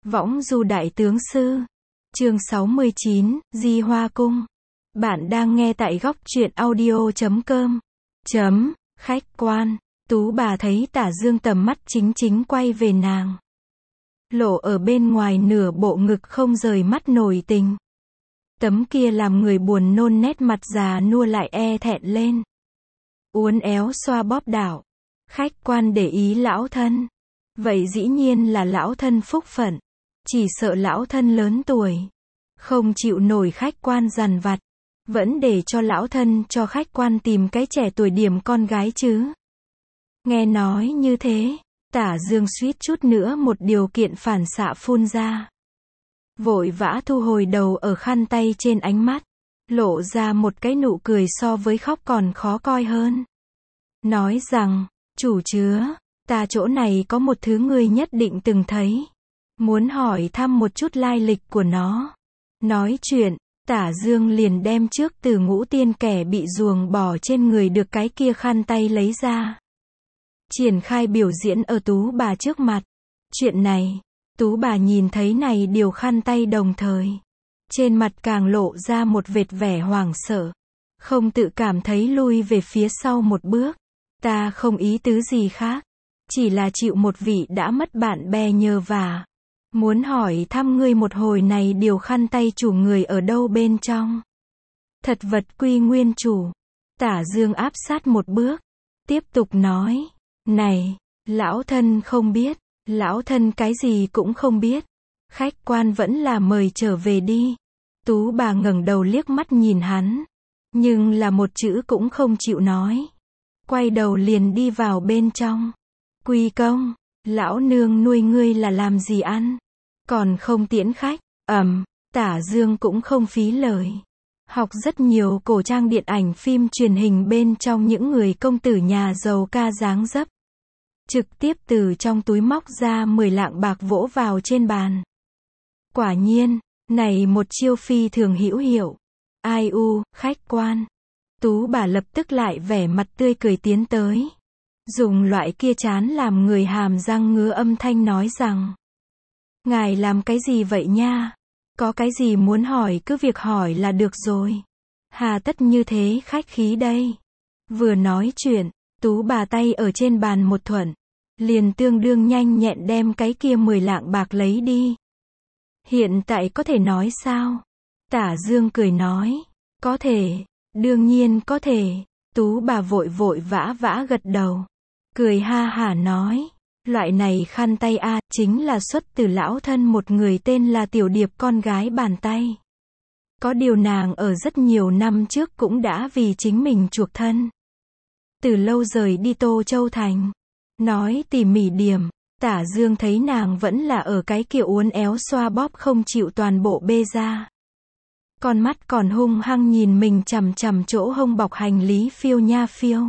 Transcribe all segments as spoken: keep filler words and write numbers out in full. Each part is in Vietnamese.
Võng du đại tướng sư. Chương sáu mươi chín, Di Hoa Cung. Bạn đang nghe tại góc truyện audio chấm com. Chấm, khách quan. Tú bà thấy Tả Dương tầm mắt chính chính quay về nàng. Lộ ở bên ngoài nửa bộ ngực không rời mắt nổi tình. Tấm kia làm người buồn nôn nét mặt già nua lại e thẹn lên. Uốn éo xoa bóp đảo. Khách quan để ý lão thân. Vậy dĩ nhiên là lão thân phúc phận. Chỉ sợ lão thân lớn tuổi. Không chịu nổi khách quan dằn vặt. Vẫn để cho lão thân cho khách quan tìm cái trẻ tuổi điểm con gái chứ. Nghe nói như thế, Tả Dương suýt chút nữa một điều kiện phản xạ phun ra. Vội vã thu hồi đầu ở khăn tay trên ánh mắt. Lộ ra một cái nụ cười so với khóc còn khó coi hơn. Nói rằng, chủ chứa, ta chỗ này có một thứ ngươi nhất định từng thấy. Muốn hỏi thăm một chút lai lịch của nó. Nói chuyện, Tả Dương liền đem trước từ ngũ tiên kẻ bị ruồng bỏ trên người được cái kia khăn tay lấy ra. Triển khai biểu diễn ở Tú bà trước mặt. Chuyện này, Tú bà nhìn thấy này điều khăn tay đồng thời. Trên mặt càng lộ ra một vệt vẻ hoảng sợ. Không tự cảm thấy lui về phía sau một bước. Ta không ý tứ gì khác. Chỉ là chịu một vị đã mất bạn bè nhờ vả. Muốn hỏi thăm ngươi một hồi này điều khăn tay chủ người ở đâu bên trong. Thật vật quy nguyên chủ. Tả Dương áp sát một bước. Tiếp tục nói. Này, lão thân không biết. Lão thân cái gì cũng không biết. Khách quan vẫn là mời trở về đi. Tú bà ngẩng đầu liếc mắt nhìn hắn. Nhưng là một chữ cũng không chịu nói. Quay đầu liền đi vào bên trong. Quy công, lão nương nuôi ngươi là làm gì ăn? Còn không tiễn khách. Ầm, Tả Dương cũng không phí lời. Học rất nhiều cổ trang điện ảnh phim truyền hình bên trong những người công tử nhà giàu ca dáng dấp. Trực tiếp từ trong túi móc ra mười lạng bạc vỗ vào trên bàn. Quả nhiên, này một chiêu phi thường hữu hiệu. Ai u, khách quan. Tú bà lập tức lại vẻ mặt tươi cười tiến tới. Dùng loại kia chán làm người hàm răng ngứa âm thanh nói rằng. Ngài làm cái gì vậy nha? Có cái gì muốn hỏi cứ việc hỏi là được rồi. Hà tất như thế khách khí đây. Vừa nói chuyện, Tú bà tay ở trên bàn một thuận. Liền tương đương nhanh nhẹn đem cái kia mười lạng bạc lấy đi. Hiện tại có thể nói sao? Tả Dương cười nói. Có thể, đương nhiên có thể. Tú bà vội vội vã vã gật đầu. Cười ha hả nói. Loại này khăn tay a chính là xuất từ lão thân một người tên là Tiểu Điệp con gái bàn tay. Có điều nàng ở rất nhiều năm trước cũng đã vì chính mình chuộc thân. Từ lâu rời đi Tô Châu Thành. Nói tỉ mỉ điểm, Tả Dương thấy nàng vẫn là ở cái kiểu uốn éo xoa bóp không chịu toàn bộ bê ra. Con mắt còn hung hăng nhìn mình chằm chằm chỗ hông bọc hành lý phiêu nha phiêu.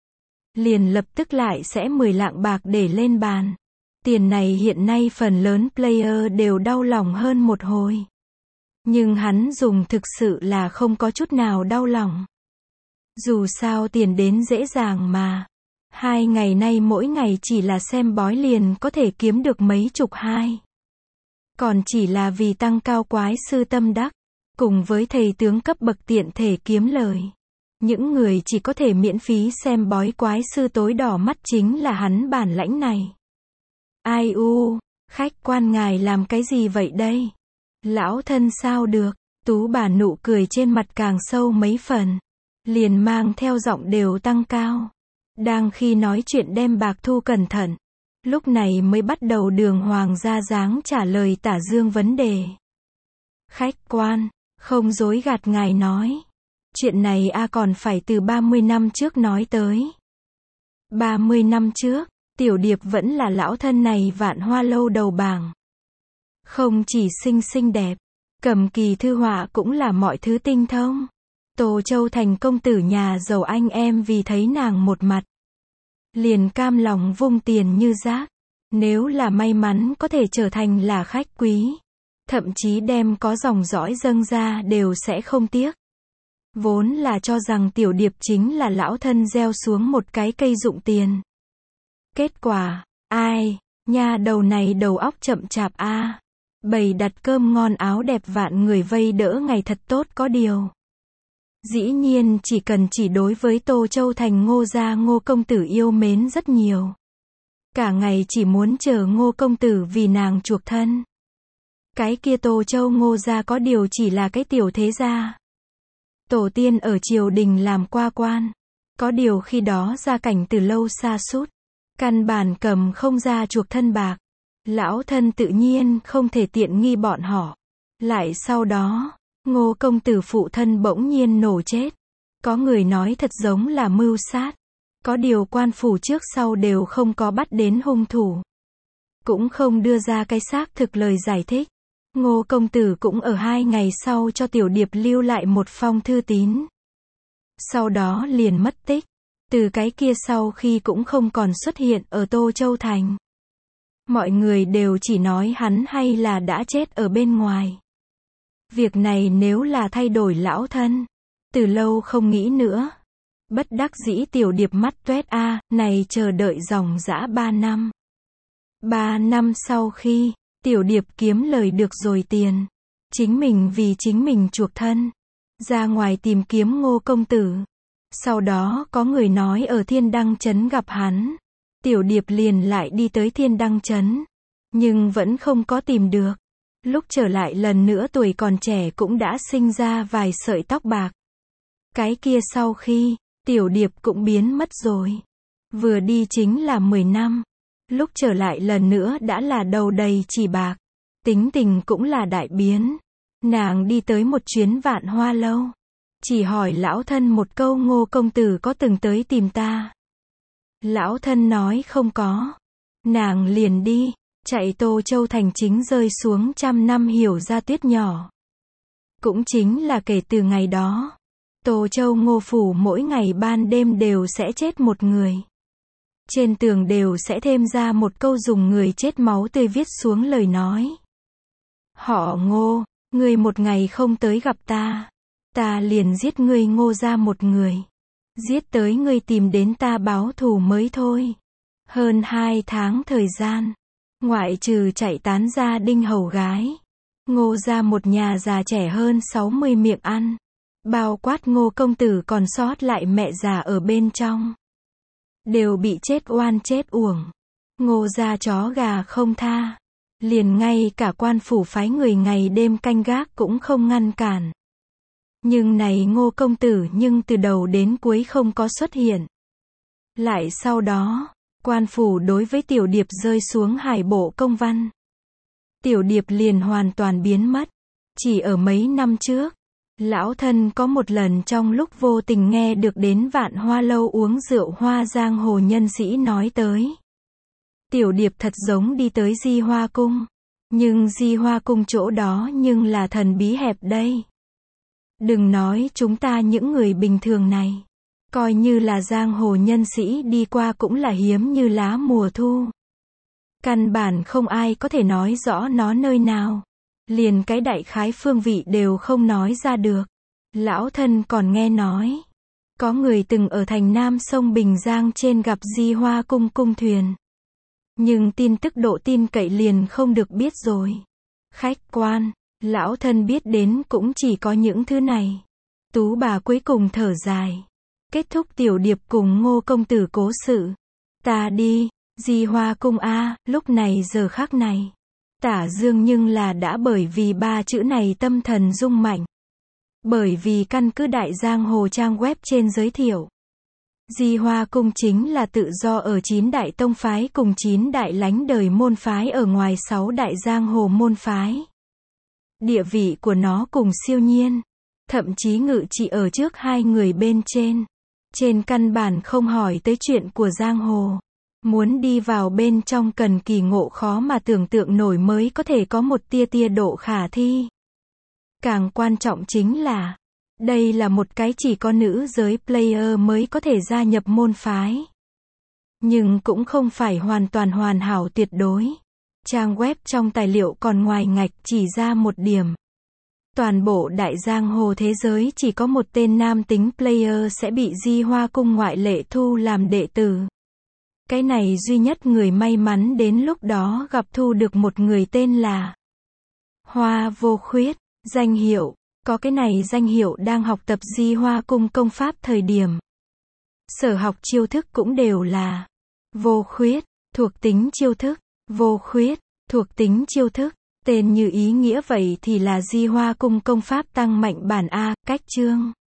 Liền lập tức lại sẽ mười lạng bạc để lên bàn. Tiền này hiện nay phần lớn player đều đau lòng hơn một hồi. Nhưng hắn dùng thực sự là không có chút nào đau lòng. Dù sao tiền đến dễ dàng mà. Hai ngày nay mỗi ngày chỉ là xem bói liền có thể kiếm được mấy chục hai. Còn chỉ là vì tăng cao quái sư tâm đắc. Cùng với thầy tướng cấp bậc tiện thể kiếm lời. Những người chỉ có thể miễn phí xem bói quái sư tối đỏ mắt chính là hắn bản lãnh này. Ai u, khách quan ngài làm cái gì vậy đây? Lão thân sao được? Tú bà nụ cười trên mặt càng sâu mấy phần. Liền mang theo giọng đều tăng cao. Đang khi nói chuyện đem bạc thu cẩn thận. Lúc này mới bắt đầu đường hoàng ra dáng trả lời Tả Dương vấn đề. Khách quan, không dối gạt ngài nói. Chuyện này a còn phải từ ba mươi năm trước nói tới. ba mươi năm trước, Tiểu Điệp vẫn là lão thân này vạn hoa lâu đầu bảng. Không chỉ xinh xinh đẹp, cầm kỳ thư họa cũng là mọi thứ tinh thông. Tô Châu Thành công tử nhà giàu anh em vì thấy nàng một mặt. Liền cam lòng vung tiền như rác. Nếu là may mắn có thể trở thành là khách quý. Thậm chí đem có dòng dõi dâng ra đều sẽ không tiếc. Vốn là cho rằng Tiểu Điệp chính là lão thân gieo xuống một cái cây dụng tiền. Kết quả, ai, nha đầu này đầu óc chậm chạp a. Bày đặt cơm ngon áo đẹp vạn người vây đỡ ngày thật tốt có điều. Dĩ nhiên chỉ cần chỉ đối với Tô Châu Thành Ngô gia Ngô công tử yêu mến rất nhiều. Cả ngày chỉ muốn chờ Ngô công tử vì nàng chuộc thân. Cái kia Tô Châu Ngô gia có điều chỉ là cái tiểu thế gia. Tổ tiên ở triều đình làm qua quan. Có điều khi đó gia cảnh từ lâu xa sút, căn bản cầm không ra chuộc thân bạc. Lão thân tự nhiên không thể tiện nghi bọn họ. Lại sau đó, Ngô công tử phụ thân bỗng nhiên nổ chết. Có người nói thật giống là mưu sát. Có điều quan phủ trước sau đều không có bắt đến hung thủ. Cũng không đưa ra cái xác thực lời giải thích. Ngô công tử cũng ở hai ngày sau cho Tiểu Điệp lưu lại một phong thư tín. Sau đó liền mất tích. Từ cái kia sau khi cũng không còn xuất hiện ở Tô Châu Thành. Mọi người đều chỉ nói hắn hay là đã chết ở bên ngoài. Việc này nếu là thay đổi lão thân, từ lâu không nghĩ nữa. Bất đắc dĩ Tiểu Điệp mắt toét a, này chờ đợi dòng dã ba năm. Ba năm sau khi, Tiểu Điệp kiếm lời được rồi tiền. Chính mình vì chính mình chuộc thân. Ra ngoài tìm kiếm Ngô công tử. Sau đó có người nói ở Thiên Đăng Trấn gặp hắn. Tiểu Điệp liền lại đi tới Thiên Đăng Trấn. Nhưng vẫn không có tìm được. Lúc trở lại lần nữa tuổi còn trẻ cũng đã sinh ra vài sợi tóc bạc. Cái kia sau khi, Tiểu Điệp cũng biến mất rồi. Vừa đi chính là mười năm. Lúc trở lại lần nữa đã là đầu đầy chỉ bạc. Tính tình cũng là đại biến. Nàng đi tới một chuyến Vạn Hoa Lâu. Chỉ hỏi lão thân một câu Ngô công tử có từng tới tìm ta. Lão thân nói không có. Nàng liền đi, chạy Tô Châu Thành chính rơi xuống trăm năm hiểu ra tuyết nhỏ. Cũng chính là kể từ ngày đó, Tô Châu Ngô phủ mỗi ngày ban đêm đều sẽ chết một người. Trên tường đều sẽ thêm ra một câu dùng người chết máu tươi viết xuống lời nói. Họ Ngô, ngươi một ngày không tới gặp ta, ta liền giết ngươi Ngô ra một người. Giết tới ngươi tìm đến ta báo thù mới thôi. Hơn hai tháng thời gian, ngoại trừ chạy tán gia đinh hầu gái, Ngô ra một nhà già trẻ hơn sáu mươi miệng ăn. Bao quát Ngô công tử còn sót lại mẹ già ở bên trong. Đều bị chết oan chết uổng. Ngô ra chó gà không tha. Liền ngay cả quan phủ phái người ngày đêm canh gác cũng không ngăn cản. Nhưng này Ngô công tử nhưng từ đầu đến cuối không có xuất hiện. Lại sau đó, quan phủ đối với Tiểu Điệp rơi xuống hải bộ công văn. Tiểu Điệp liền hoàn toàn biến mất. Chỉ ở mấy năm trước, lão thân có một lần trong lúc vô tình nghe được đến Vạn Hoa Lâu uống rượu hoa giang hồ nhân sĩ nói tới. Tiểu Điệp thật giống đi tới Di Hoa Cung. Nhưng Di Hoa Cung chỗ đó nhưng là thần bí hẹp đây. Đừng nói chúng ta những người bình thường này. Coi như là giang hồ nhân sĩ đi qua cũng là hiếm như lá mùa thu. Căn bản không ai có thể nói rõ nó nơi nào. Liền cái đại khái phương vị đều không nói ra được. Lão thân còn nghe nói. Có người từng ở thành Nam sông Bình Giang trên gặp Di Hoa Cung cung thuyền. Nhưng tin tức độ tin cậy liền không được biết rồi. Khách quan, lão thân biết đến cũng chỉ có những thứ này. Tú bà cuối cùng thở dài. Kết thúc Tiểu Điệp cùng Ngô công tử cố sự. Ta đi, Di Hoa Cung a, lúc này giờ khắc này. Tả Dương nhưng là đã bởi vì ba chữ này tâm thần rung mạnh. Bởi vì căn cứ Đại Giang Hồ trang web trên giới thiệu. Di Hoa Cung chính là tự do ở chín đại tông phái cùng chín đại lánh đời môn phái ở ngoài sáu đại giang hồ môn phái. Địa vị của nó cùng siêu nhiên. Thậm chí ngự trị ở trước hai người bên trên. Trên căn bản không hỏi tới chuyện của giang hồ. Muốn đi vào bên trong cần kỳ ngộ khó mà tưởng tượng nổi mới có thể có một tia tia độ khả thi. Càng quan trọng chính là, đây là một cái chỉ có nữ giới player mới có thể gia nhập môn phái. Nhưng cũng không phải hoàn toàn hoàn hảo tuyệt đối. Trang web trong tài liệu còn ngoài ngạch chỉ ra một điểm. Toàn bộ đại giang hồ thế giới chỉ có một tên nam tính player sẽ bị Di Hoa Cung ngoại lệ thu làm đệ tử. Cái này duy nhất người may mắn đến lúc đó gặp thu được một người tên là Hoa vô khuyết, danh hiệu, có cái này danh hiệu đang học tập Di Hoa cung công pháp thời điểm. Sở học chiêu thức cũng đều là vô khuyết, thuộc tính chiêu thức, vô khuyết, thuộc tính chiêu thức, tên như ý nghĩa vậy thì là Di Hoa cung công pháp tăng mạnh bản A, cách chương.